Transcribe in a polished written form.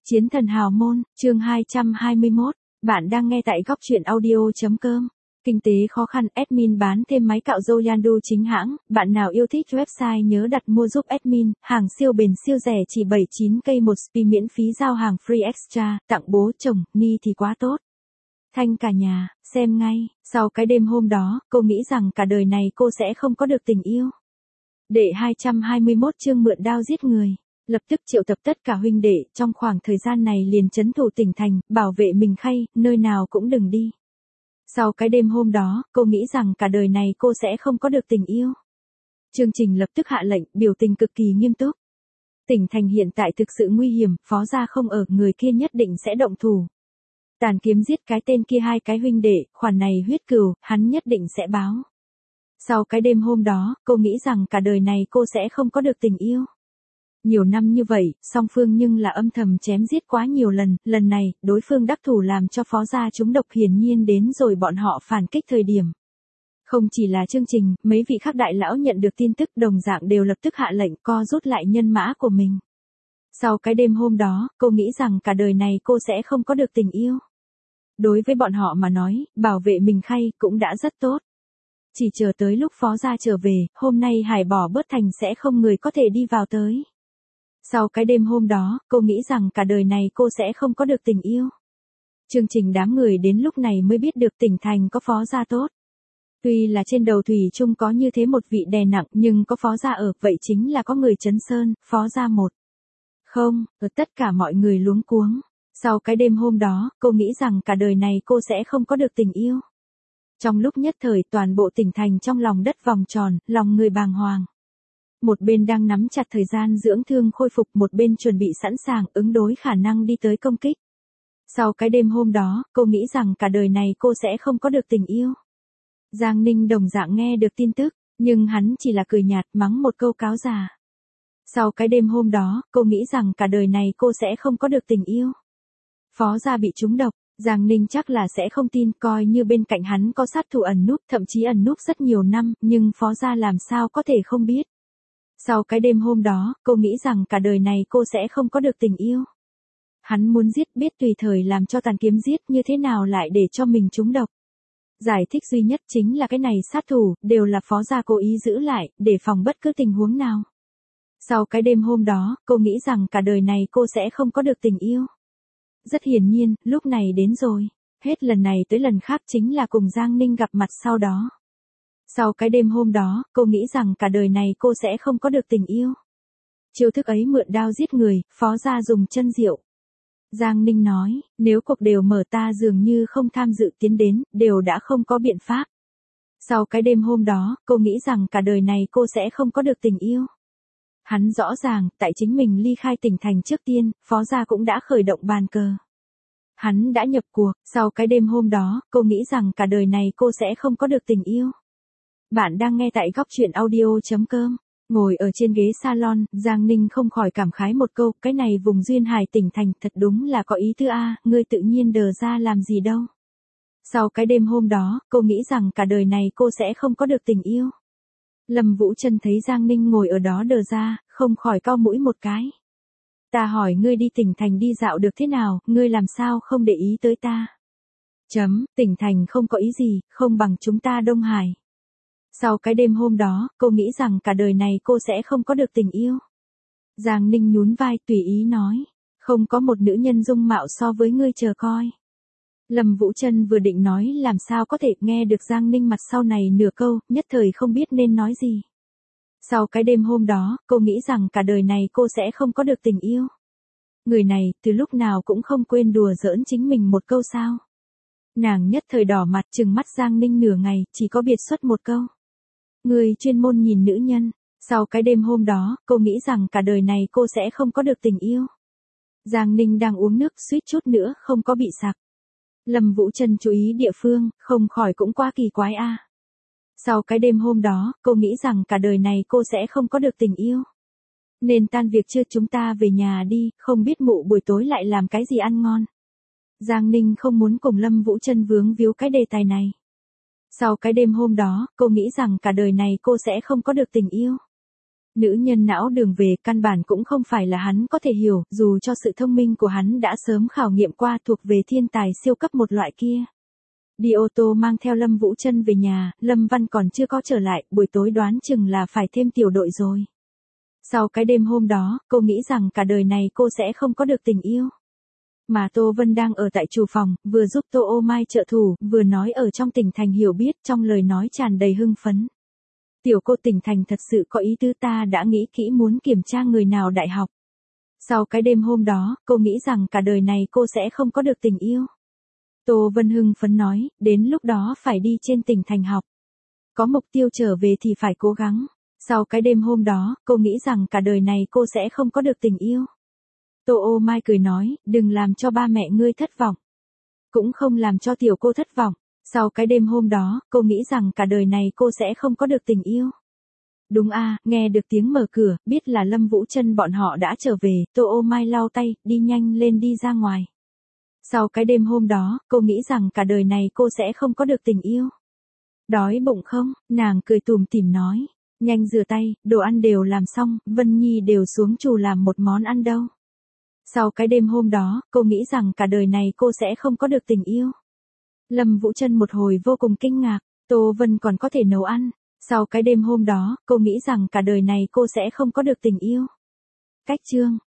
Chiến thần hào môn, chương 221, bạn đang nghe tại góc truyện audio.com. Kinh tế khó khăn, admin bán thêm máy cạo râu Yandu chính hãng, bạn nào yêu thích website nhớ đặt mua giúp admin, hàng siêu bền siêu rẻ chỉ 79k một spi miễn phí giao hàng free extra, tặng bố chồng, ni thì quá tốt. Thanh cả nhà, xem ngay, sau cái đêm hôm đó, cô nghĩ rằng cả đời này cô sẽ không có được tình yêu. Đệ 221 chương mượn đao giết người. Lập tức triệu tập tất cả huynh đệ, trong khoảng thời gian này liền trấn thủ tỉnh thành, bảo vệ mình khay, nơi nào cũng đừng đi. Sau cái đêm hôm đó, cô nghĩ rằng cả đời này cô sẽ không có được tình yêu. Chương trình lập tức hạ lệnh, biểu tình cực kỳ nghiêm túc. Tỉnh thành hiện tại thực sự nguy hiểm, phó gia không ở, người kia nhất định sẽ động thủ. Tàn kiếm giết cái tên kia hai cái huynh đệ, khoản này huyết cừu, hắn nhất định sẽ báo. Sau cái đêm hôm đó, cô nghĩ rằng cả đời này cô sẽ không có được tình yêu. Nhiều năm như vậy, song phương nhưng là âm thầm chém giết quá nhiều lần, lần này, đối phương đắc thủ làm cho phó gia chúng độc hiển nhiên đến rồi bọn họ phản kích thời điểm. Không chỉ là chương trình, mấy vị khác đại lão nhận được tin tức đồng dạng đều lập tức hạ lệnh co rút lại nhân mã của mình. Sau cái đêm hôm đó, cô nghĩ rằng cả đời này cô sẽ không có được tình yêu. Đối với bọn họ mà nói, bảo vệ mình khay cũng đã rất tốt. Chỉ chờ tới lúc phó gia trở về, hôm nay Hải Bỏ Bớt Thành sẽ không người có thể đi vào tới. Sau cái đêm hôm đó, cô nghĩ rằng cả đời này cô sẽ không có được tình yêu. Chương trình đám người đến lúc này mới biết được tỉnh thành có phó gia tốt. Tuy là trên đầu thủy chung có như thế một vị đè nặng nhưng có phó gia ở, vậy chính là có người trấn sơn, phó gia một. Không, ở tất cả mọi người luống cuống. Sau cái đêm hôm đó, cô nghĩ rằng cả đời này cô sẽ không có được tình yêu. Trong lúc nhất thời toàn bộ tỉnh thành trong lòng đất vòng tròn, lòng người bàng hoàng. Một bên đang nắm chặt thời gian dưỡng thương khôi phục, một bên chuẩn bị sẵn sàng ứng đối khả năng đi tới công kích. Sau cái đêm hôm đó, cô nghĩ rằng cả đời này cô sẽ không có được tình yêu. Giang Ninh đồng dạng nghe được tin tức, nhưng hắn chỉ là cười nhạt mắng một câu cáo già. Sau cái đêm hôm đó, cô nghĩ rằng cả đời này cô sẽ không có được tình yêu. Phó gia bị trúng độc, Giang Ninh chắc là sẽ không tin, coi như bên cạnh hắn có sát thủ ẩn núp, thậm chí ẩn núp rất nhiều năm, nhưng phó gia làm sao có thể không biết. Sau cái đêm hôm đó, cô nghĩ rằng cả đời này cô sẽ không có được tình yêu. Hắn muốn giết, biết tùy thời làm cho tàn kiếm giết, như thế nào lại để cho mình trúng độc. Giải thích duy nhất chính là cái này sát thủ, đều là phó gia cố ý giữ lại, để phòng bất cứ tình huống nào. Sau cái đêm hôm đó, cô nghĩ rằng cả đời này cô sẽ không có được tình yêu. Rất hiển nhiên, lúc này đến rồi. Hết lần này tới lần khác chính là cùng Giang Ninh gặp mặt sau đó. Sau cái đêm hôm đó, cô nghĩ rằng cả đời này cô sẽ không có được tình yêu. Chiêu thức ấy mượn đao giết người, phó gia dùng chân rượu. Giang Ninh nói, nếu cuộc đều mở ta dường như không tham dự tiến đến, đều đã không có biện pháp. Sau cái đêm hôm đó, cô nghĩ rằng cả đời này cô sẽ không có được tình yêu. Hắn rõ ràng, tại chính mình ly khai tỉnh thành trước tiên, phó gia cũng đã khởi động bàn cờ. Hắn đã nhập cuộc, sau cái đêm hôm đó, cô nghĩ rằng cả đời này cô sẽ không có được tình yêu. Bạn đang nghe tại góc truyện audio.com. Ngồi ở trên ghế salon, Giang Ninh không khỏi cảm khái một câu, cái này vùng duyên hải tỉnh thành thật đúng là có ý tứ a, ngươi tự nhiên đờ ra làm gì đâu. Sau cái đêm hôm đó, cô nghĩ rằng cả đời này cô sẽ không có được tình yêu. Lâm Vũ Trân thấy Giang Ninh ngồi ở đó đờ ra, không khỏi cau mũi một cái. Ta hỏi ngươi đi tỉnh thành đi dạo được thế nào, ngươi làm sao không để ý tới ta. Tỉnh thành không có ý gì, không bằng chúng ta Đông Hải. Sau cái đêm hôm đó, cô nghĩ rằng cả đời này cô sẽ không có được tình yêu. Giang Ninh nhún vai tùy ý nói, không có một nữ nhân dung mạo so với ngươi chờ coi. Lâm Vũ Trân vừa định nói làm sao có thể nghe được Giang Ninh mặt sau này nửa câu, nhất thời không biết nên nói gì. Sau cái đêm hôm đó, cô nghĩ rằng cả đời này cô sẽ không có được tình yêu. Người này, từ lúc nào cũng không quên đùa giỡn chính mình một câu sao. Nàng nhất thời đỏ mặt trừng mắt Giang Ninh nửa ngày, chỉ có biệt xuất một câu. Người chuyên môn nhìn nữ nhân. Sau cái đêm hôm đó, cô nghĩ rằng cả đời này cô sẽ không có được tình yêu. Giang Ninh đang uống nước suýt chút nữa không có bị sặc. Lâm Vũ Trân chú ý địa phương, không khỏi cũng quá kỳ quái a. Sau cái đêm hôm đó, cô nghĩ rằng cả đời này cô sẽ không có được tình yêu. Nên tan việc chưa, chúng ta về nhà đi, không biết mụ buổi tối lại làm cái gì ăn ngon. Giang Ninh không muốn cùng Lâm Vũ Trân vướng víu cái đề tài này. Sau cái đêm hôm đó, cô nghĩ rằng cả đời này cô sẽ không có được tình yêu. Nữ nhân não đường về căn bản cũng không phải là hắn có thể hiểu, dù cho sự thông minh của hắn đã sớm khảo nghiệm qua thuộc về thiên tài siêu cấp một loại kia. Đi ô tô mang theo Lâm Vũ Trân về nhà, Lâm Văn còn chưa có trở lại, buổi tối đoán chừng là phải thêm tiểu đội rồi. Sau cái đêm hôm đó, cô nghĩ rằng cả đời này cô sẽ không có được tình yêu. Mà Tô Vân đang ở tại chủ phòng, vừa giúp Tô Ô Mai trợ thủ, vừa nói ở trong tỉnh thành hiểu biết, trong lời nói tràn đầy hưng phấn. Tiểu cô tỉnh thành thật sự có ý tứ, ta đã nghĩ kỹ muốn kiểm tra người nào đại học. Sau cái đêm hôm đó, cô nghĩ rằng cả đời này cô sẽ không có được tình yêu. Tô Vân hưng phấn nói, đến lúc đó phải đi trên tỉnh thành học. Có mục tiêu trở về thì phải cố gắng. Sau cái đêm hôm đó, cô nghĩ rằng cả đời này cô sẽ không có được tình yêu. Tô Ô Mai cười nói, đừng làm cho ba mẹ ngươi thất vọng. Cũng không làm cho tiểu cô thất vọng. Sau cái đêm hôm đó, cô nghĩ rằng cả đời này cô sẽ không có được tình yêu. Đúng a, nghe được tiếng mở cửa, biết là Lâm Vũ Trân bọn họ đã trở về, Tô Ô Mai lau tay, đi nhanh lên đi ra ngoài. Sau cái đêm hôm đó, cô nghĩ rằng cả đời này cô sẽ không có được tình yêu. Đói bụng không? Nàng cười tủm tỉm nói. Nhanh rửa tay, đồ ăn đều làm xong, Vân Nhi đều xuống chù làm một món ăn đâu. Sau cái đêm hôm đó, cô nghĩ rằng cả đời này cô sẽ không có được tình yêu. Lâm Vũ Trân một hồi vô cùng kinh ngạc, Tô Vân còn có thể nấu ăn. Sau cái đêm hôm đó, cô nghĩ rằng cả đời này cô sẽ không có được tình yêu. Cách chương